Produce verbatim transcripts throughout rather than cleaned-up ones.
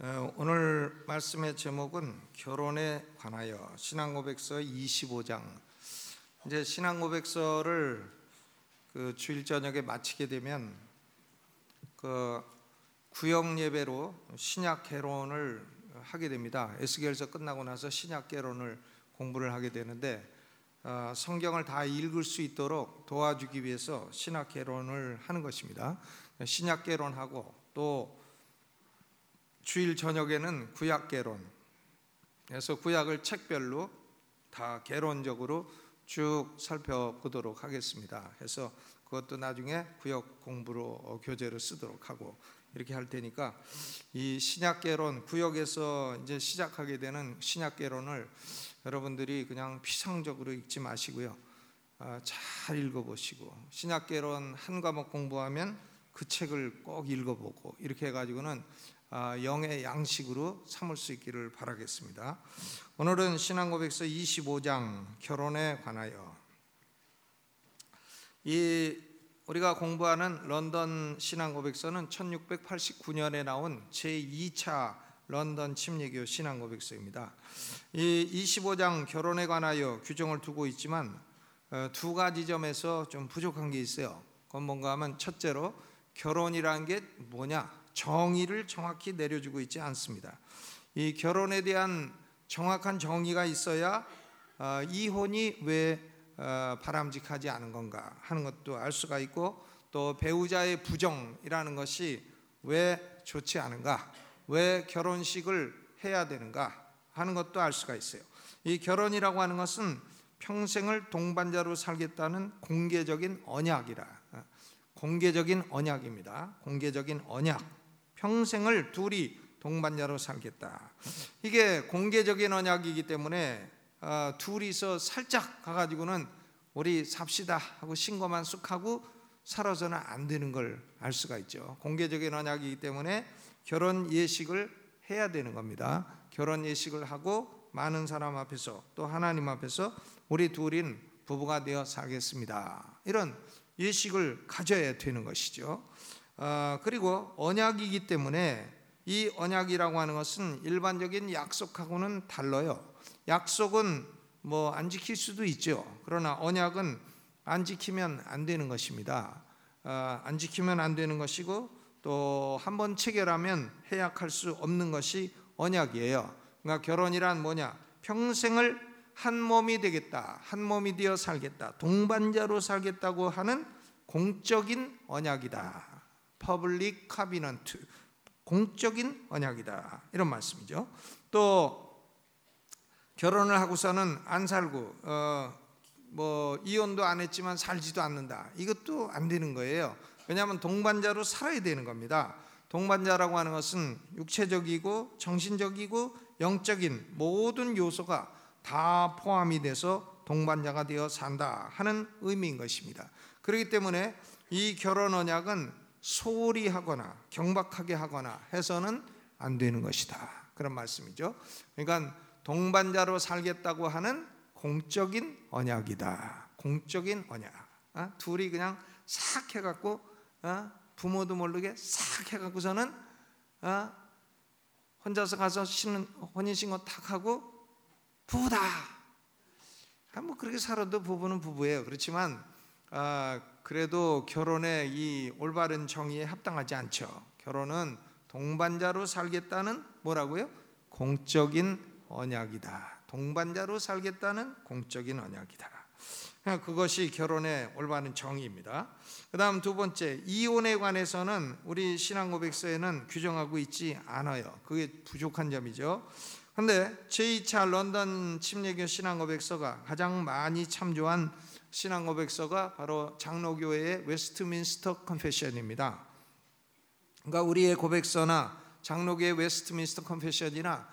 오늘 말씀의 제목은 결혼에 관하여 신앙고백서 이십오 장. 이제 신앙고백서를 그 주일 저녁에 마치게 되면 그 구역 예배로 신약 개론을 하게 됩니다. 에스겔서 끝나고 나서 신약 개론을 공부를 하게 되는데 어, 성경을 다 읽을 수 있도록 도와주기 위해서 신약 개론을 하는 것입니다. 신약 개론하고 또 주일 저녁에는 구약 개론, 그래서 구약을 책별로 다 개론적으로 쭉 살펴보도록 하겠습니다. 그래서 그것도 나중에 구역 공부로 교재로 쓰도록 하고 이렇게 할 테니까 이 신약 개론, 구역에서 이제 시작하게 되는 신약 개론을 여러분들이 그냥 피상적으로 읽지 마시고요, 잘 읽어보시고 신약 개론 한 과목 공부하면 그 책을 꼭 읽어보고 이렇게 해가지고는 영의 양식으로 삼을 수 있기를 바라겠습니다. 오늘은 신앙고백서 이십오 장 결혼에 관하여, 이 우리가 공부하는 런던 신앙고백서는 천육백팔십구 년에 나온 제이 차 런던 침례교 신앙고백서입니다. 이 이십오 장 결혼에 관하여 규정을 두고 있지만 두 가지 점에서 좀 부족한 게 있어요. 그건 뭔가 하면 첫째로 결혼이라는 게 뭐냐, 정의를 정확히 내려주고 있지 않습니다. 이 결혼에 대한 정확한 정의가 있어야 어, 이혼이 왜 어, 바람직하지 않은 건가 하는 것도 알 수가 있고, 또 배우자의 부정이라는 것이 왜 좋지 않은가, 왜 결혼식을 해야 되는가 하는 것도 알 수가 있어요. 이 결혼이라고 하는 것은 평생을 동반자로 살겠다는 공개적인 언약이라, 공개적인 언약입니다. 공개적인 언약. 평생을 둘이 동반자로 살겠다. 이게 공개적인 언약이기 때문에 어, 둘이서 살짝 가가지고는 우리 삽시다 하고 신고만 쑥 하고 살아서는 안 되는 걸 알 수가 있죠. 공개적인 언약이기 때문에 결혼 예식을 해야 되는 겁니다. 결혼 예식을 하고 많은 사람 앞에서 또 하나님 앞에서 우리 둘인 부부가 되어 살겠습니다, 이런 예식을 가져야 되는 것이죠. 어, 그리고 언약이기 때문에 이 언약이라고 하는 것은 일반적인 약속하고는 달라요. 약속은 뭐 안 지킬 수도 있죠. 그러나 언약은 안 지키면 안 되는 것입니다. 어, 안 지키면 안 되는 것이고, 또 한 번 체결하면 해약할 수 없는 것이 언약이에요. 그러니까 결혼이란 뭐냐, 평생을 한 몸이 되겠다, 한 몸이 되어 살겠다, 동반자로 살겠다고 하는 공적인 언약이다. Public covenant, 공적인 언약이다, 이런 말씀이죠. 또 결혼을 하고서는 안 살고 어, 뭐 이혼도 안 했지만 살지도 않는다, 이것도 안 되는 거예요. 왜냐하면 동반자로 살아야 되는 겁니다. 동반자라고 하는 것은 육체적이고 정신적이고 영적인 모든 요소가 다 포함이 돼서 동반자가 되어 산다 하는 의미인 것입니다. 그렇기 때문에 이 결혼 언약은 소홀히 하거나 경박하게 하거나 해서는 안 되는 것이다, 그런 말씀이죠. 그러니까 동반자로 살겠다고 하는 공적인 언약이다. 공적인 언약. 어? 둘이 그냥 싹 해갖고 어? 부모도 모르게 싹 해갖고서는 어? 혼자서 가서 신는 혼인신고 탁 하고 부부다. 뭐 그렇게 살아도 부부는 부부예요. 그렇지만 어, 그래도 결혼의 이 올바른 정의에 합당하지 않죠. 결혼은 동반자로 살겠다는 뭐라고요? 공적인 언약이다. 동반자로 살겠다는 공적인 언약이다. 그것이 결혼의 올바른 정의입니다. 그 다음 두 번째, 이혼에 관해서는 우리 신앙고백서에는 규정하고 있지 않아요. 그게 부족한 점이죠. 그런데 제이 차 런던 침례교 신앙고백서가 가장 많이 참조한 신앙고백서가 바로 장로교회의 웨스트민스터 컨페션입니다. 그러니까 우리의 고백서나 장로교회 웨스트민스터 컨페션이나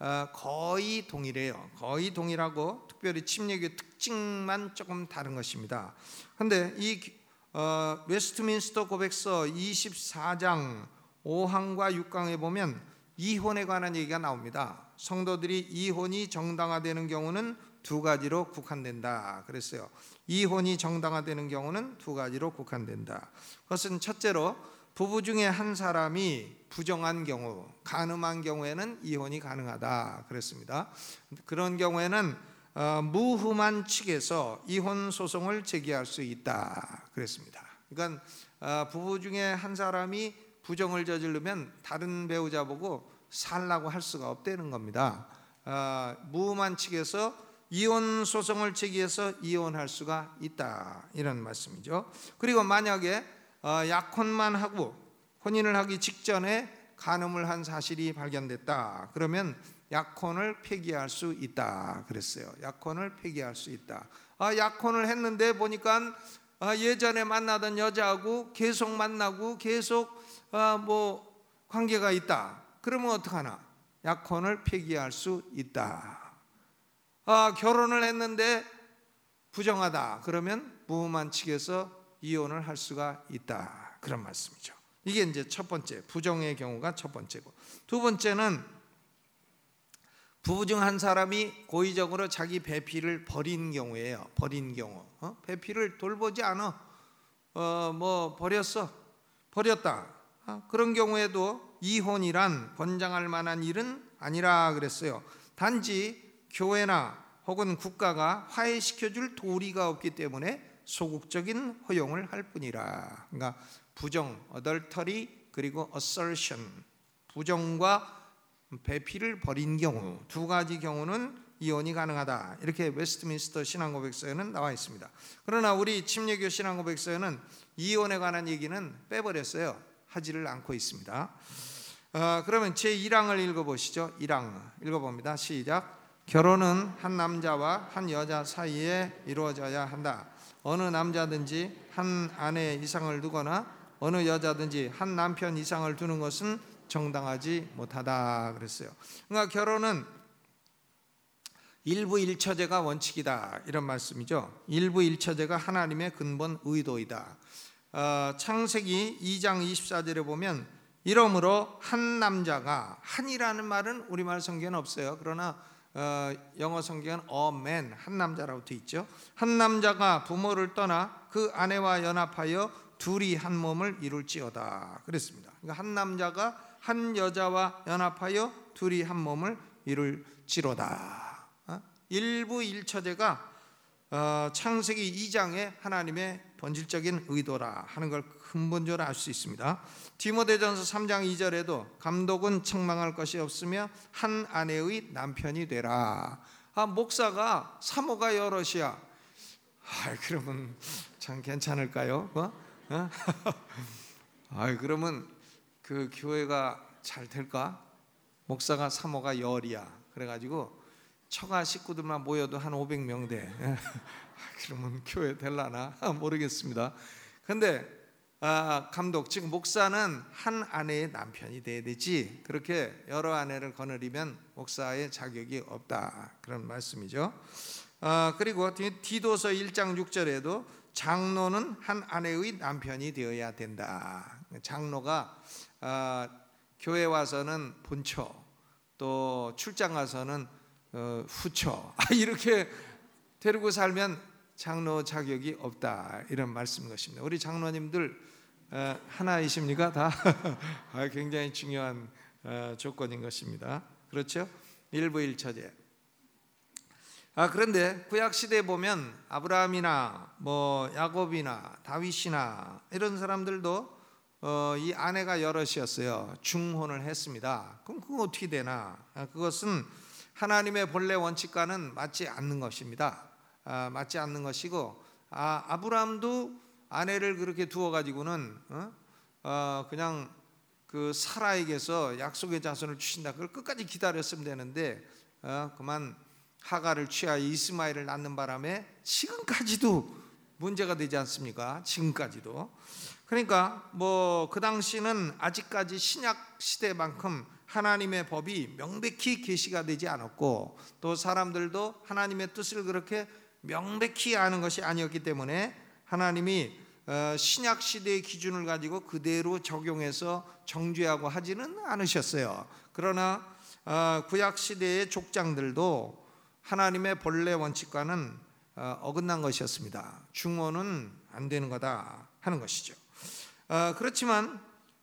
거의 동일해요. 거의 동일하고 특별히 침례교 특징만 조금 다른 것입니다. 그런데 이 어, 웨스트민스터 고백서 이십사 장 오 항과 육 항에 보면 이혼에 관한 얘기가 나옵니다. 성도들이 이혼이 정당화되는 경우는 두 가지로 국한된다 그랬어요. 이혼이 정당화되는 경우는 두 가지로 국한된다. 그것은 첫째로 부부 중에 한 사람이 부정한 경우, 간음한 경우에는 이혼이 가능하다 그랬습니다. 그런 경우에는 어, 무흠한 측에서 이혼 소송을 제기할 수 있다 그랬습니다. 그러니까 어, 부부 중에 한 사람이 부정을 저지르면 다른 배우자 보고 살라고 할 수가 없다는 겁니다. 어, 무흠한 측에서 이혼 소송을 제기해서 이혼할 수가 있다 이런 말씀이죠. 그리고 만약에 어, 약혼만 하고 혼인을 하기 직전에 간음을 한 사실이 발견됐다 그러면 약혼을 폐기할 수 있다 그랬어요. 약혼을 폐기할 수 있다. 아, 약혼을 했는데 보니까 아, 예전에 만나던 여자하고 계속 만나고 계속 아, 뭐 관계가 있다. 그러면 어떡하나? 약혼을 폐기할 수 있다. 아, 결혼을 했는데 부정하다. 그러면 무흠한 측에서 이혼을 할 수가 있다. 그런 말씀이죠. 이게 이제 첫 번째, 부정의 경우가 첫 번째고, 두 번째는 부부 중 한 사람이 고의적으로 자기 배필을 버린 경우예요. 버린 경우, 어? 배필을 돌보지 않아, 어, 뭐 버렸어, 버렸다. 어? 그런 경우에도 이혼이란 권장할 만한 일은 아니라 그랬어요. 단지 교회나 혹은 국가가 화해시켜줄 도리가 없기 때문에 소극적인 허용을 할 뿐이라. 그러니까 부정, adultery, 그리고 assertion, 부정과 배필을 버린 경우 두 가지 경우는 이혼이 가능하다. 이렇게 웨스트민스터 신앙고백서에는 나와 있습니다. 그러나 우리 침례교 신앙고백서에는 이혼에 관한 얘기는 빼버렸어요. 하지를 않고 있습니다. 어, 그러면 제일 항을 읽어보시죠. 일 항 읽어봅니다. 시작. 결혼은 한 남자와 한 여자 사이에 이루어져야 한다. 어느 남자든지 한 아내 이상을 두거나 어느 여자든지 한 남편 이상을 두는 것은 정당하지 못하다 그랬어요. 그러니까 결혼은 일부일처제가 원칙이다 이런 말씀이죠. 일부일처제가 하나님의 근본 의도이다. 어, 창세기 이 장 이십사 절에 보면 이러므로 한 남자가, 한이라는 말은 우리말 성경에는 없어요. 그러나 어, 영어 성경은 a man, 한 남자라고 되어 있죠. 한 남자가 부모를 떠나 그 아내와 연합하여 둘이 한 몸을 이룰지어다 그랬습니다. 그러니까 한 남자가 한 여자와 연합하여 둘이 한 몸을 이룰지로다. 어? 일부일처제가 어, 창세기 이 장에 하나님의 본질적인 의도라 하는 걸 근본적으로 알 수 있습니다. 디모데전서 삼 장 이 절에도 감독은 책망할 것이 없으며 한 아내의 남편이 되라. 아, 목사가 사모가 여럿이야. 아, 그러면 참 괜찮을까요? 어? 어? 아, 그러면 그 교회가 잘 될까? 목사가 사모가 열이야. 그래가지고 처가 식구들만 모여도 한 오백 명 돼. 그러면 교회 될라나 모르겠습니다. 근데 아, 감독, 즉 목사는 한 아내의 남편이 돼야 되지, 그렇게 여러 아내를 거느리면 목사의 자격이 없다 그런 말씀이죠. 아, 그리고 디도서 일 장 육 절에도 장로는 한 아내의 남편이 되어야 된다. 장로가 아, 교회 와서는 본처, 또 출장 가서는 어, 후처, 아, 이렇게 데리고 살면 장로 자격이 없다 이런 말씀인 것입니다. 우리 장로님들 어, 하나이십니까? 다 아, 굉장히 중요한 어, 조건인 것입니다. 그렇죠? 일부일처제. 아, 그런데 구약 시대에 보면 아브라함이나 뭐 야곱이나 다윗이나 이런 사람들도 어, 이 아내가 여럿이었어요. 중혼을 했습니다. 그럼 그거 어떻게 되나? 아, 그것은 하나님의 본래 원칙과는 맞지 않는 것입니다. 아, 맞지 않는 것이고, 아, 아브라함도 아내를 그렇게 두어 가지고는 어? 어, 그냥 그 사라에게서 약속의 자손을 주신다, 그걸 끝까지 기다렸으면 되는데 어, 그만 하가를 취하여 이스마엘을 낳는 바람에 지금까지도 문제가 되지 않습니까? 지금까지도. 그러니까 뭐 그 당시는 아직까지 신약 시대만큼 하나님의 법이 명백히 계시가 되지 않았고, 또 사람들도 하나님의 뜻을 그렇게 명백히 아는 것이 아니었기 때문에 하나님이 신약 시대의 기준을 가지고 그대로 적용해서 정죄하고 하지는 않으셨어요. 그러나 구약 시대의 족장들도 하나님의 본래 원칙과는 어긋난 것이었습니다. 중혼은 안 되는 거다 하는 것이죠. 그렇지만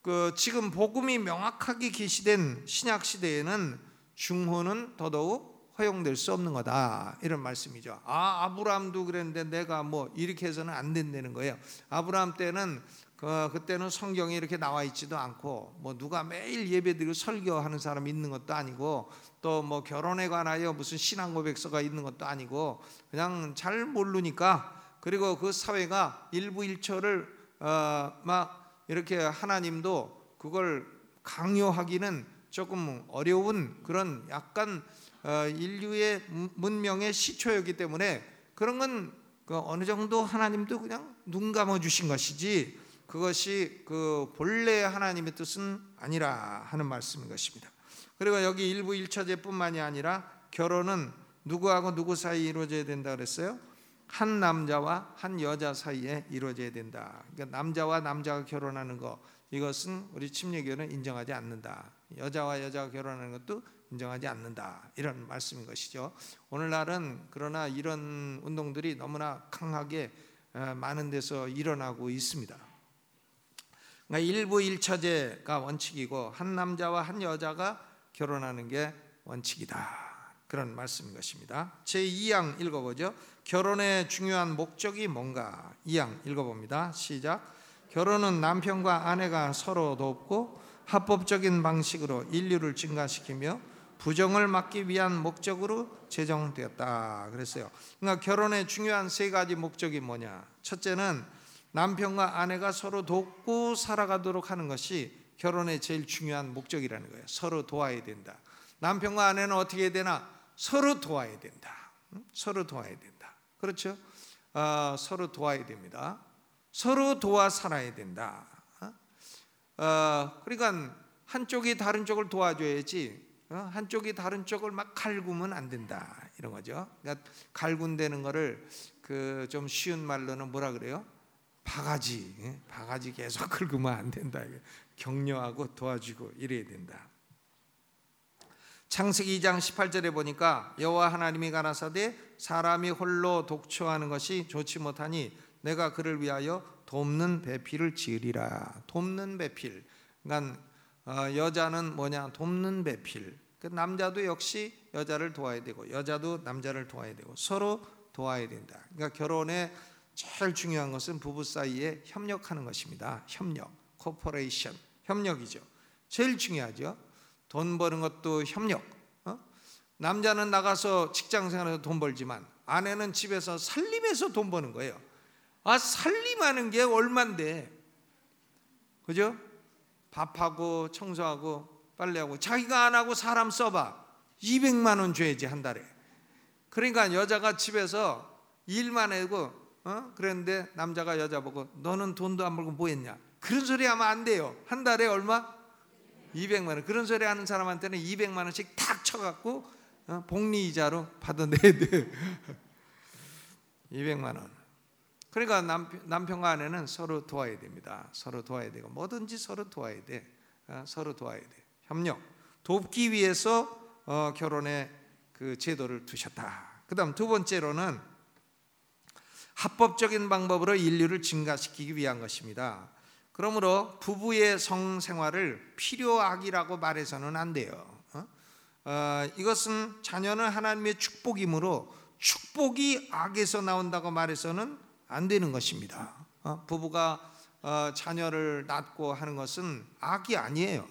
그 지금 복음이 명확하게 계시된 신약 시대에는 중혼은 더더욱 허용될 수 없는 거다, 이런 말씀이죠. 아, 아브라함도 그랬는데 내가 뭐 이렇게 해서는 안 된다는 거예요. 아브라함 때는 그, 그때는 성경에 이렇게 나와 있지도 않고, 뭐 누가 매일 예배드리고 설교하는 사람이 있는 것도 아니고, 또 뭐 결혼에 관하여 무슨 신앙 고백서가 있는 것도 아니고, 그냥 잘 모르니까, 그리고 그 사회가 일부일처를 어, 막 이렇게 하나님도 그걸 강요하기는 조금 어려운 그런 약간 어, 인류의 문명의 시초였기 때문에 그런 건 그 어느 정도 하나님도 그냥 눈 감아 주신 것이지, 그것이 그 본래 하나님의 뜻은 아니라 하는 말씀인 것입니다. 그리고 여기 일부 일처제뿐만이 아니라 결혼은 누구하고 누구 사이에 이루어져야 된다 그랬어요? 한 남자와 한 여자 사이에 이루어져야 된다. 그러니까 남자와 남자가 결혼하는 거, 이것은 우리 침례교는 인정하지 않는다. 여자와 여자가 결혼하는 것도 인정하지 않는다, 이런 말씀인 것이죠. 오늘날은 그러나 이런 운동들이 너무나 강하게 많은 데서 일어나고 있습니다. 그러니까 일부 일처제가 원칙이고 한 남자와 한 여자가 결혼하는 게 원칙이다, 그런 말씀인 것입니다. 제이 양 읽어보죠. 결혼의 중요한 목적이 뭔가? 이 양 읽어봅니다. 시작. 결혼은 남편과 아내가 서로 돕고 합법적인 방식으로 인류를 증가시키며 부정을 막기 위한 목적으로 제정되었다 그랬어요. 그러니까 결혼의 중요한 세 가지 목적이 뭐냐? 첫째는 남편과 아내가 서로 돕고 살아가도록 하는 것이 결혼의 제일 중요한 목적이라는 거예요. 서로 도와야 된다. 남편과 아내는 어떻게 해야 되나? 서로 도와야 된다. 서로 도와야 된다. 그렇죠? 어, 서로 도와야 됩니다. 서로 도와 살아야 된다. 어, 그러니까 한쪽이 다른 쪽을 도와줘야지, 어? 한쪽이 다른 쪽을 막 갈구면 안 된다, 이런 거죠. 그러니까 갈군다는 거를 그 좀 쉬운 말로는 뭐라 그래요? 바가지, 예? 바가지 계속 긁으면 안 된다. 격려하고 도와주고 이래야 된다. 창세기 이 장 십팔 절에 보니까 여호와 하나님이 가라사대 사람이 홀로 독초하는 것이 좋지 못하니 내가 그를 위하여 돕는 배필을 지으리라. 돕는 배필. 그러니까 여자는 뭐냐? 돕는 배필. 남자도 역시 여자를 도와야 되고 여자도 남자를 도와야 되고 서로 도와야 된다. 그러니까 결혼에 제일 중요한 것은 부부 사이에 협력하는 것입니다. 협력, 코퍼레이션, 협력이죠. 제일 중요하죠. 돈 버는 것도 협력. 어? 남자는 나가서 직장생활에서 돈 벌지만 아내는 집에서 살림해서 돈 버는 거예요. 아, 살림하는 게 얼만데, 그죠? 밥하고 청소하고 빨래하고 자기가 안 하고 사람 써봐. 이백만 원 줘야지 한 달에. 그러니까 여자가 집에서 일만 하고 어? 그랬는데 남자가 여자 보고 너는 돈도 안 벌고 뭐 했냐? 그런 소리 하면 안 돼요. 한 달에 얼마? 이백만 원. 그런 소리 하는 사람한테는 이백만 원씩 탁 쳐갖고 어? 복리이자로 받아내야 돼. 이백만 원. 그러니까 남편, 남편과 아내는 서로 도와야 됩니다. 서로 도와야 되고 뭐든지 서로 도와야 돼. 어? 서로 도와야 돼. 협력. 돕기 위해서 어, 결혼의 그 제도를 두셨다. 그 다음 두 번째로는 합법적인 방법으로 인류를 증가시키기 위한 것입니다. 그러므로 부부의 성생활을 필요악이라고 말해서는 안 돼요. 어? 어, 이것은 자녀는 하나님의 축복이므로 축복이 악에서 나온다고 말해서는 안 되는 것입니다. 어? 부부가 어, 자녀를 낳고 하는 것은 악이 아니에요.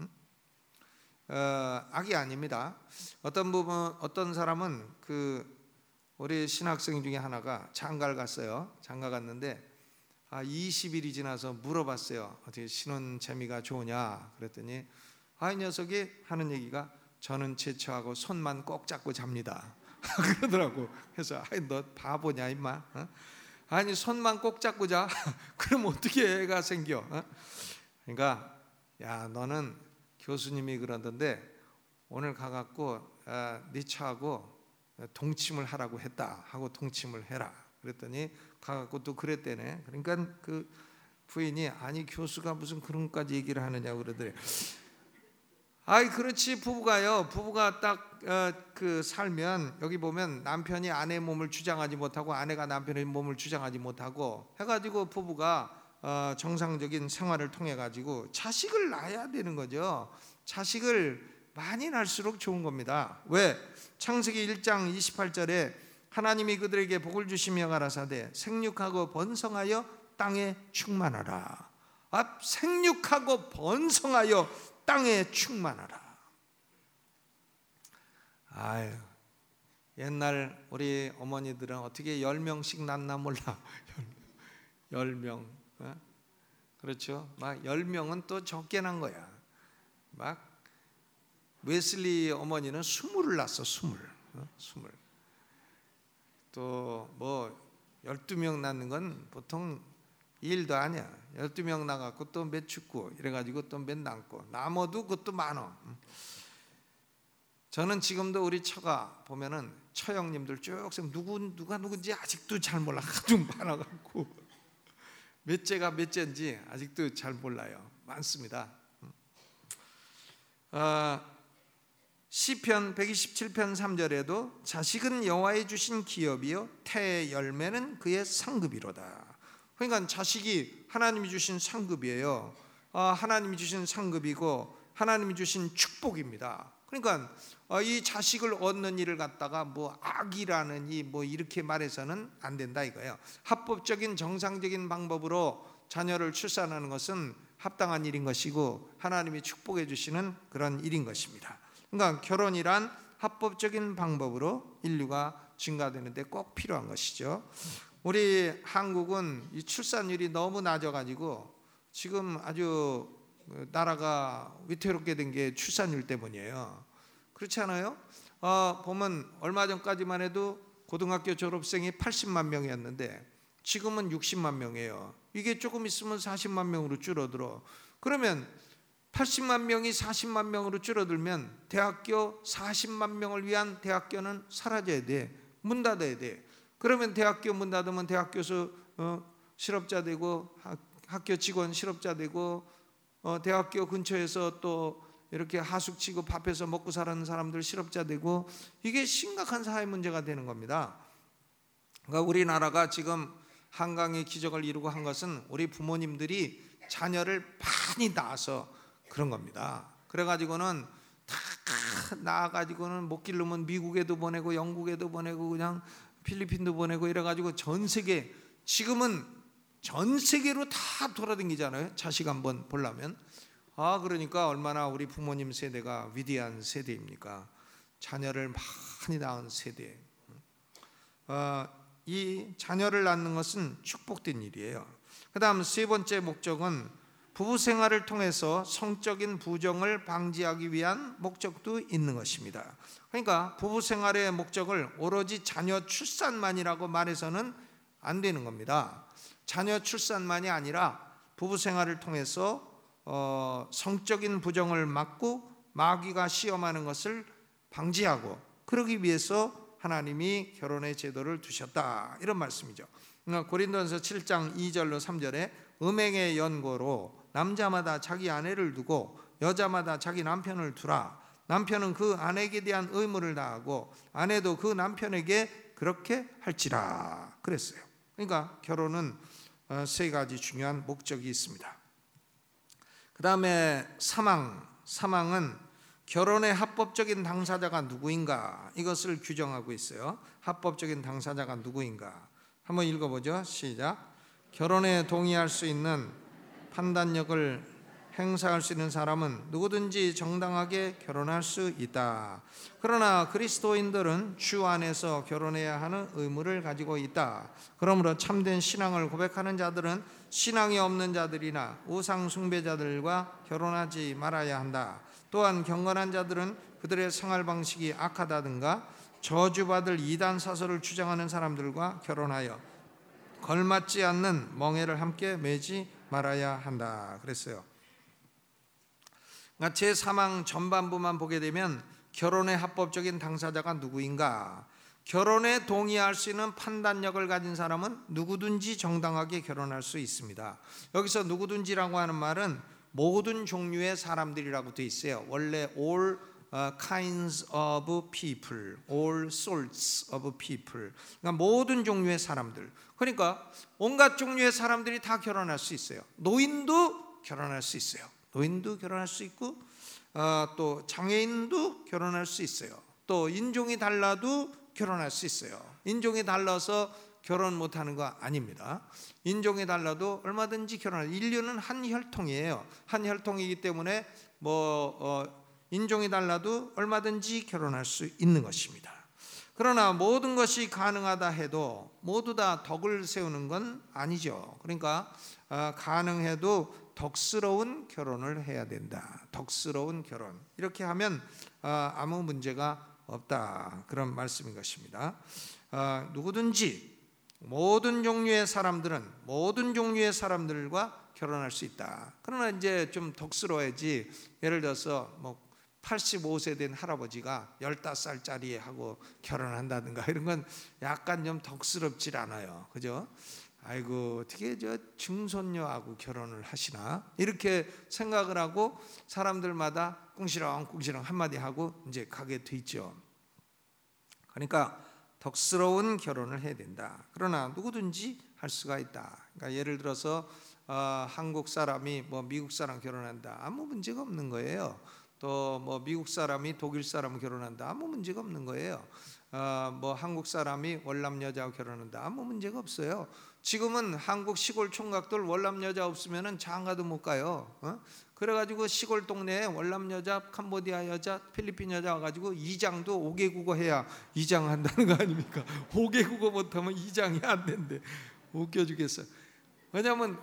어, 악이 아닙니다. 어떤 부분, 어떤 사람은 그 우리 신학생 중에 하나가 장가를 갔어요. 장가 갔는데 아, 이십 일이 지나서 물어봤어요. 어떻게 신혼 재미가 좋으냐? 그랬더니 아, 이 녀석이 하는 얘기가 저는 제처하고 손만 꼭 잡고 잡니다. 그러더라고. 그래서 아이, 너 바보냐 임마? 어? 아니 손만 꼭 잡고 자? 그럼 어떻게 애가 생겨? 어? 그러니까 야, 너는 교수님이 그러던데 오늘 가갖고 아, 네 차하고 동침을 하라고 했다 하고 동침을 해라. 그랬더니 가갖고 또 그랬대네. 그러니까 그 부인이 아니 교수가 무슨 그런 것까지 얘기를 하느냐고 그러더래. 아이 그렇지. 부부가요, 부부가 딱 그 어, 살면 여기 보면 남편이 아내의 몸을 주장하지 못하고 아내가 남편의 몸을 주장하지 못하고 해가지고 부부가 어, 정상적인 생활을 통해 가지고 자식을 낳아야 되는 거죠. 자식을 많이 낳을수록 좋은 겁니다. 왜? 창세기 일 장 이십팔 절에 하나님이 그들에게 복을 주시며 가라사대 생육하고 번성하여 땅에 충만하라. 아, 생육하고 번성하여 땅에 충만하라. 아유, 옛날 우리 어머니들은 어떻게 열 명씩 낳나 몰라. 열 명. 어? 그렇죠. 막 열 명은 또 적게 난 거야. 막 웨슬리 어머니는 스물을 낳았어. 스물. 어? 스물. 또 뭐 열두 명 낳는 건 보통 일도 아니야. 열두 명 나갖고 또 몇 죽고 이래가지고 또 몇 남고 남아도 그것도 많어. 저는 지금도 우리 처가 보면은 처형님들 쭉 누구 누가 누군지 아직도 잘 몰라. 하도 많아갖고 몇째가 몇째인지 아직도 잘 몰라요. 많습니다. 어, 시편 백이십칠 편 삼 절에도 자식은 여호와의 주신 기업이요 태의 열매는 그의 상급이로다. 그러니까 자식이 하나님이 주신 상급이에요. 어, 하나님이 주신 상급이고 하나님이 주신 축복입니다. 그러니까 이 자식을 얻는 일을 갖다가 뭐 악이라느니 뭐 이렇게 말해서는 안 된다 이거예요. 합법적인 정상적인 방법으로 자녀를 출산하는 것은 합당한 일인 것이고 하나님이 축복해 주시는 그런 일인 것입니다. 그러니까 결혼이란 합법적인 방법으로 인류가 증가되는데 꼭 필요한 것이죠. 우리 한국은 이 출산율이 너무 낮아가지고 지금 아주 나라가 위태롭게 된 게 출산율 때문이에요. 그렇지 않아요? 어, 보면 얼마 전까지만 해도 고등학교 졸업생이 팔십만 명이었는데 지금은 육십만 명이에요. 이게 조금 있으면 사십만 명으로 줄어들어. 그러면 팔십만 명이 사십만 명으로 줄어들면 대학교 사십만 명을 위한 대학교는 사라져야 돼. 문 닫아야 돼. 그러면 대학교 문 닫으면 대학교에서 어, 실업자 되고 학, 학교 직원 실업자 되고 어, 대학교 근처에서 또 이렇게 하숙치고 밥해서 먹고 사는 사람들 실업자 되고 이게 심각한 사회 문제가 되는 겁니다. 그러니까 우리나라가 지금 한강의 기적을 이루고 한 것은 우리 부모님들이 자녀를 많이 낳아서 그런 겁니다. 그래가지고는 다 낳아가지고는 못 기르면 미국에도 보내고 영국에도 보내고 그냥 필리핀도 보내고 이래가지고 전 세계 지금은 전 세계로 다 돌아다니잖아요. 자식 한번 보려면. 아 그러니까 얼마나 우리 부모님 세대가 위대한 세대입니까? 자녀를 많이 낳은 세대. 어, 이 자녀를 낳는 것은 축복된 일이에요. 그 다음 세 번째 목적은 부부 생활을 통해서 성적인 부정을 방지하기 위한 목적도 있는 것입니다. 그러니까 부부 생활의 목적을 오로지 자녀 출산만이라고 말해서는 안 되는 겁니다. 자녀 출산만이 아니라 부부 생활을 통해서 어, 성적인 부정을 막고 마귀가 시험하는 것을 방지하고 그러기 위해서 하나님이 결혼의 제도를 두셨다 이런 말씀이죠. 고린도전서 칠 장 이 절로 삼 절에 음행의 연고로 남자마다 자기 아내를 두고 여자마다 자기 남편을 두라. 남편은 그 아내에게 대한 의무를 다하고 아내도 그 남편에게 그렇게 할지라 그랬어요. 그러니까 결혼은 세 가지 중요한 목적이 있습니다. 그 다음에 사망, 사망은 결혼의 합법적인 당사자가 누구인가 이것을 규정하고 있어요. 합법적인 당사자가 누구인가 한번 읽어보죠. 시작. 결혼에 동의할 수 있는 판단력을 행사할 수 있는 사람은 누구든지 정당하게 결혼할 수 있다. 그러나 그리스도인들은 주 안에서 결혼해야 하는 의무를 가지고 있다. 그러므로 참된 신앙을 고백하는 자들은 신앙이 없는 자들이나 우상 숭배자들과 결혼하지 말아야 한다. 또한 경건한 자들은 그들의 생활 방식이 악하다든가 저주받을 이단 사설을 주장하는 사람들과 결혼하여 걸맞지 않는 멍에를 함께 매지 말아야 한다 그랬어요. 그러니까 제사망 전반부만 보게 되면 결혼의 합법적인 당사자가 누구인가, 결혼에 동의할 수 있는 판단력을 가진 사람은 누구든지 정당하게 결혼할 수 있습니다. 여기서 누구든지라고 하는 말은 모든 종류의 사람들이라고 돼 있어요. 원래 all kinds of people, all sorts of people. 그러니까 모든 종류의 사람들. 그러니까 온갖 종류의 사람들이 다 결혼할 수 있어요. 노인도 결혼할 수 있어요. 노인도 결혼할 수 있고 어, 또 장애인도 결혼할 수 있어요. 또 인종이 달라도 결혼할 수 있어요. 인종이 달라서 결혼 못하는 거 아닙니다. 인종이 달라도 얼마든지 결혼할. 인류는 한 혈통이에요. 한 혈통이기 때문에 뭐 어, 인종이 달라도 얼마든지 결혼할 수 있는 것입니다. 그러나 모든 것이 가능하다 해도 모두 다 덕을 세우는 건 아니죠. 그러니까 어, 가능해도 덕스러운 결혼을 해야 된다. 덕스러운 결혼. 이렇게 하면 어, 아무 문제가 없다. 그런 말씀인 것입니다. 어, 누구든지 모든 종류의 사람들은 모든 종류의 사람들과 결혼할 수 있다. 그러나 이제 좀 덕스러워야지. 예를 들어서 뭐 팔십오 세 된 할아버지가 열다섯 살짜리 하고 결혼을 한다든가 이런 건 약간 좀 덕스럽질 않아요. 그죠? 아이고 어떻게 저 중손녀하고 결혼을 하시나 이렇게 생각을 하고 사람들마다 꿍시렁꿍시렁 한마디 하고 이제 가게 돼 있죠. 그러니까 덕스러운 결혼을 해야 된다. 그러나 누구든지 할 수가 있다. 그러니까 예를 들어서 어, 한국 사람이 뭐 미국 사람 결혼한다. 아무 문제가 없는 거예요. 또 뭐 미국 사람이 독일 사람 결혼한다. 아무 문제가 없는 거예요. 어, 뭐 한국 사람이 월남 여자하고 결혼한다. 아무 문제가 없어요. 지금은 한국 시골 총각들 월남 여자 없으면은 장가도 못 가요. 어? 그래가지고 시골 동네에 월남 여자, 캄보디아 여자, 필리핀 여자 와가지고 이장도 오 개 국어 해야 이장한다는 거 아닙니까? 오 개 국어 못하면 이장이 안 된대. 웃겨 죽겠어요. 왜냐하면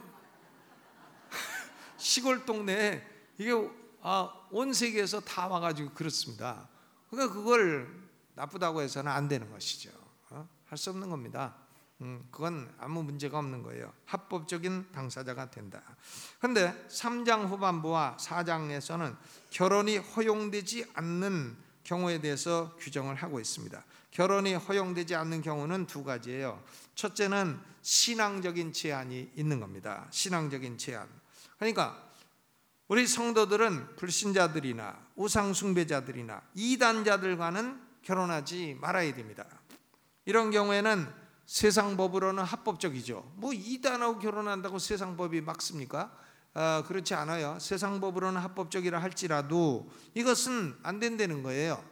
시골 동네에 이게 아, 온 세계에서 다 와가지고 그렇습니다. 그러니까 그걸 나쁘다고 해서는 안 되는 것이죠. 어? 할 수 없는 겁니다. 음, 그건 아무 문제가 없는 거예요. 합법적인 당사자가 된다. 그런데 삼 장 후반부와 사 장에서는 결혼이 허용되지 않는 경우에 대해서 규정을 하고 있습니다. 결혼이 허용되지 않는 경우는 두 가지예요. 첫째는 신앙적인 제한이 있는 겁니다. 신앙적인 제한. 그러니까 우리 성도들은 불신자들이나 우상 숭배자들이나 이단자들과는 결혼하지 말아야 됩니다. 이런 경우에는 세상 법으로는 합법적이죠. 뭐 이단하고 결혼한다고 세상 법이 막습니까? 아, 그렇지 않아요. 세상 법으로는 합법적이라 할지라도 이것은 안 된다는 거예요.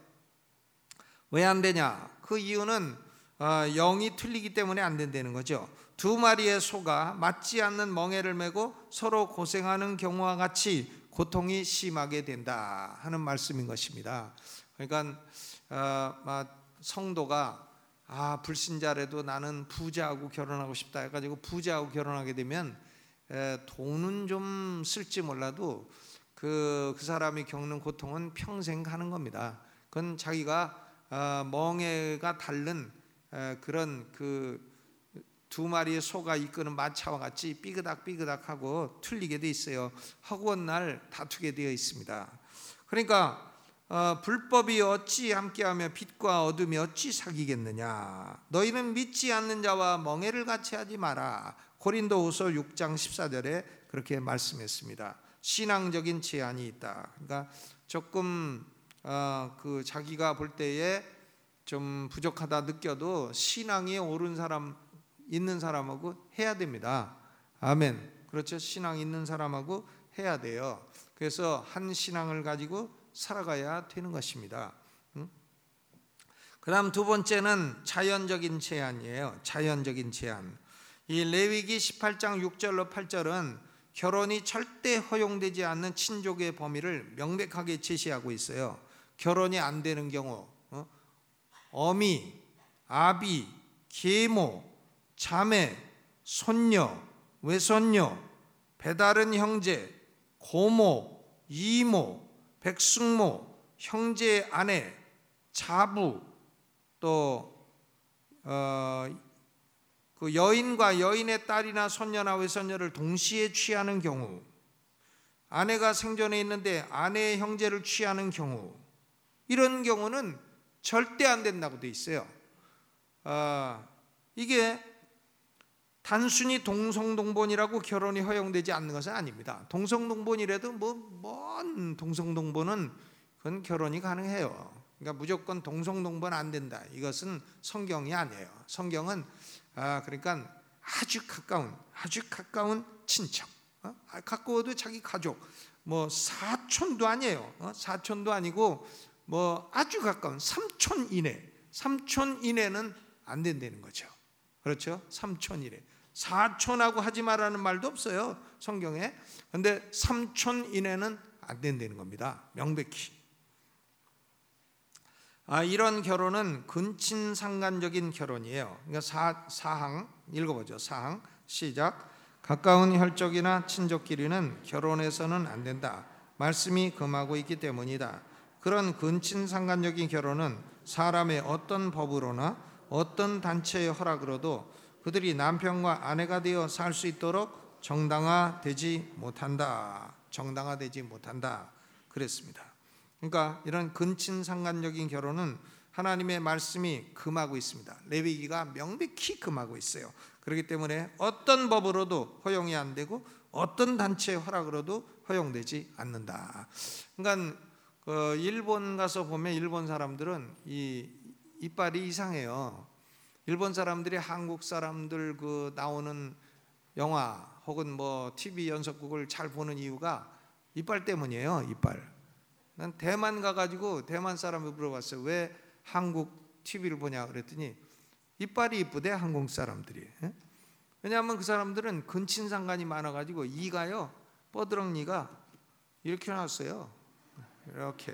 왜 안 되냐? 그 이유는 어, 영이 틀리기 때문에 안 된다는 거죠. 두 마리의 소가 맞지 않는 멍에를 메고 서로 고생하는 경우와 같이 고통이 심하게 된다 하는 말씀인 것입니다. 그러니까 어, 성도가 아 불신자라도 나는 부자하고 결혼하고 싶다 해가지고 부자하고 결혼하게 되면 에, 돈은 좀 쓸지 몰라도 그, 그 사람이 겪는 고통은 평생 가는 겁니다. 그건 자기가 어, 멍에가 닳는 에, 그런 그 두 마리의 소가 이끄는 마차와 같이 삐그닥 삐그닥하고 틀리게 돼 있어요. 허구한 날 다투게 되어 있습니다. 그러니까 어, 불법이 어찌 함께하며 빛과 어둠이 어찌 사귀겠느냐. 너희는 믿지 않는 자와 멍에를 같이 하지 마라. 고린도후서 육 장 십사 절에 그렇게 말씀했습니다. 신앙적인 제한이 있다. 그러니까 조금 어, 그 자기가 볼 때에 좀 부족하다 느껴도 신앙이 옳은 사람 있는 사람하고 해야 됩니다. 아멘. 그렇죠. 신앙 있는 사람하고 해야 돼요. 그래서 한 신앙을 가지고 살아가야 되는 것입니다. 응? 그 다음 두 번째는 자연적인 제한이에요. 자연적인 제한. 이 레위기 십팔 장 육 절로 팔 절은 결혼이 절대 허용되지 않는 친족의 범위를 명백하게 제시하고 있어요. 결혼이 안 되는 경우 어? 어미, 아비, 계모, 자매, 손녀, 외손녀, 배다른 형제, 고모, 이모, 백숙모, 형제의 아내, 자부, 또 어, 그 여인과 여인의 딸이나 손녀나 외손녀를 동시에 취하는 경우, 아내가 생존해 있는데 아내의 형제를 취하는 경우, 이런 경우는 절대 안 된다고 돼 있어요. 어, 이게 단순히 동성동본이라고 결혼이 허용되지 않는 것은 아닙니다. 동성동본이라도 뭐 먼 동성동본은 그건 결혼이 가능해요. 그러니까 무조건 동성동본 안 된다. 이것은 성경이 아니에요. 성경은 아 그러니까 아주 가까운 아주 가까운 친척, 어? 가까워도 자기 가족, 뭐 사촌도 아니에요. 어? 사촌도 아니고 뭐 아주 가까운 삼촌 이내, 삼촌 이내는 안 된다는 거죠. 그렇죠? 삼촌 이내. 사촌하고 하지 말라는 말도 없어요, 성경에. 그런데 삼촌 이내는 안 된다는 겁니다, 명백히. 아, 이런 결혼은 근친상간적인 결혼이에요. 그러니까 사, 사항 읽어보죠. 사항 시작. 가까운 혈족이나 친족끼리는 결혼해서는 안 된다. 말씀이 금하고 있기 때문이다. 그런 근친상간적인 결혼은 사람의 어떤 법으로나 어떤 단체의 허락으로도 그들이 남편과 아내가 되어 살 수 있도록 정당화되지 못한다. 정당화되지 못한다. 그랬습니다. 그러니까 이런 근친상간적인 결혼은 하나님의 말씀이 금하고 있습니다. 레위기가 명백히 금하고 있어요. 그렇기 때문에 어떤 법으로도 허용이 안 되고 어떤 단체의 허락으로도 허용되지 않는다. 그러니까 그 일본 가서 보면 일본 사람들은 이 이빨이 이상해요. 일본 사람들이 한국 사람들 그 나오는 영화 혹은 뭐 티비 연속극을 잘 보는 이유가 이빨 때문이에요. 이빨. 난 대만 가가지고 대만 사람을 물어봤어요. 왜 한국 티비를 보냐 그랬더니 이빨이 이쁘대, 한국 사람들이. 왜냐하면 그 사람들은 근친상간이 많아가지고 이가요, 뻐드렁니가 이렇게 나왔어요. 이렇게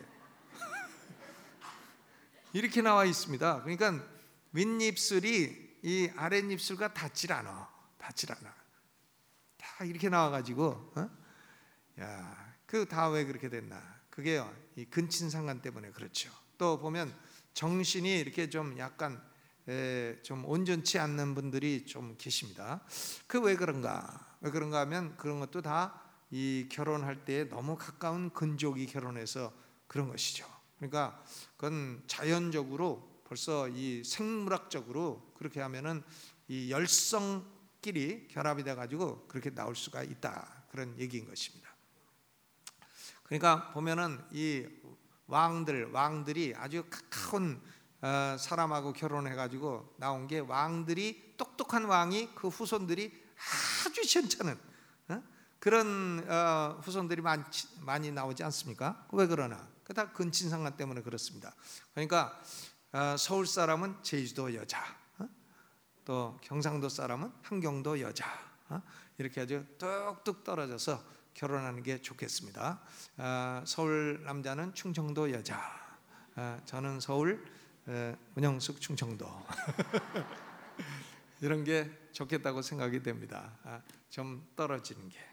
이렇게 나와 있습니다. 그러니까 윗입술이 이 아랫입술과 닿질 않아, 닿질 않아. 다 이렇게 나와가지고, 어? 야, 그 다 왜 그렇게 됐나? 그게요, 이 근친상간 때문에 그렇죠. 또 보면 정신이 이렇게 좀 약간 에, 좀 온전치 않는 분들이 좀 계십니다. 그 왜 그런가? 왜 그런가 하면 그런 것도 다 이 결혼할 때 너무 가까운 근족이 결혼해서 그런 것이죠. 그러니까 그건 자연적으로 벌써 이 생물학적으로 그렇게 하면은 이 열성끼리 결합이 돼 가지고 그렇게 나올 수가 있다, 그런 얘기인 것입니다. 그러니까 보면은 이 왕들 왕들이 아주 가까운 사람하고 결혼해가지고 나온 게, 왕들이 똑똑한 왕이 그 후손들이 아주 시원찮은 그런 후손들이 많이, 많이 나오지 않습니까? 왜 그러나? 그 다 근친상간 때문에 그렇습니다. 그러니까 서울 사람은 제주도 여자, 또 경상도 사람은 함경도 여자, 이렇게 아주 뚝뚝 떨어져서 결혼하는 게 좋겠습니다. 서울 남자는 충청도 여자, 저는 서울 은영숙 충청도 이런 게 좋겠다고 생각이 됩니다. 좀 떨어지는 게.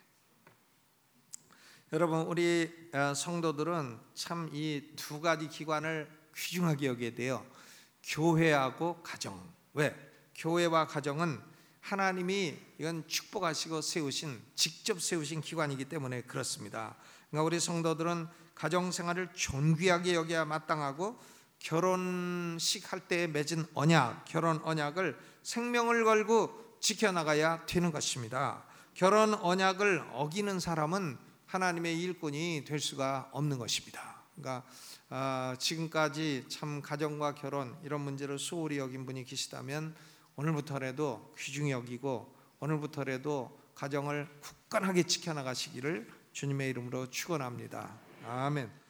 여러분, 우리 성도들은 참 이 두 가지 기관을 귀중하게 여겨야 돼요. 교회하고 가정. 왜? 교회와 가정은 하나님이 이건 축복하시고 세우신, 직접 세우신 기관이기 때문에 그렇습니다. 그러니까 우리 성도들은 가정 생활을 존귀하게 여겨야 마땅하고, 결혼식 할 때 맺은 언약, 결혼 언약을 생명을 걸고 지켜나가야 되는 것입니다. 결혼 언약을 어기는 사람은 하나님의 일꾼이 될 수가 없는 것입니다. 그러니까 어, 지금까지 참 가정과 결혼 이런 문제를 소홀히 여긴 분이 계시다면 오늘부터라도 귀중히 여기고 오늘부터라도 가정을 굳건하게 지켜나가시기를 주님의 이름으로 축원합니다. 아멘.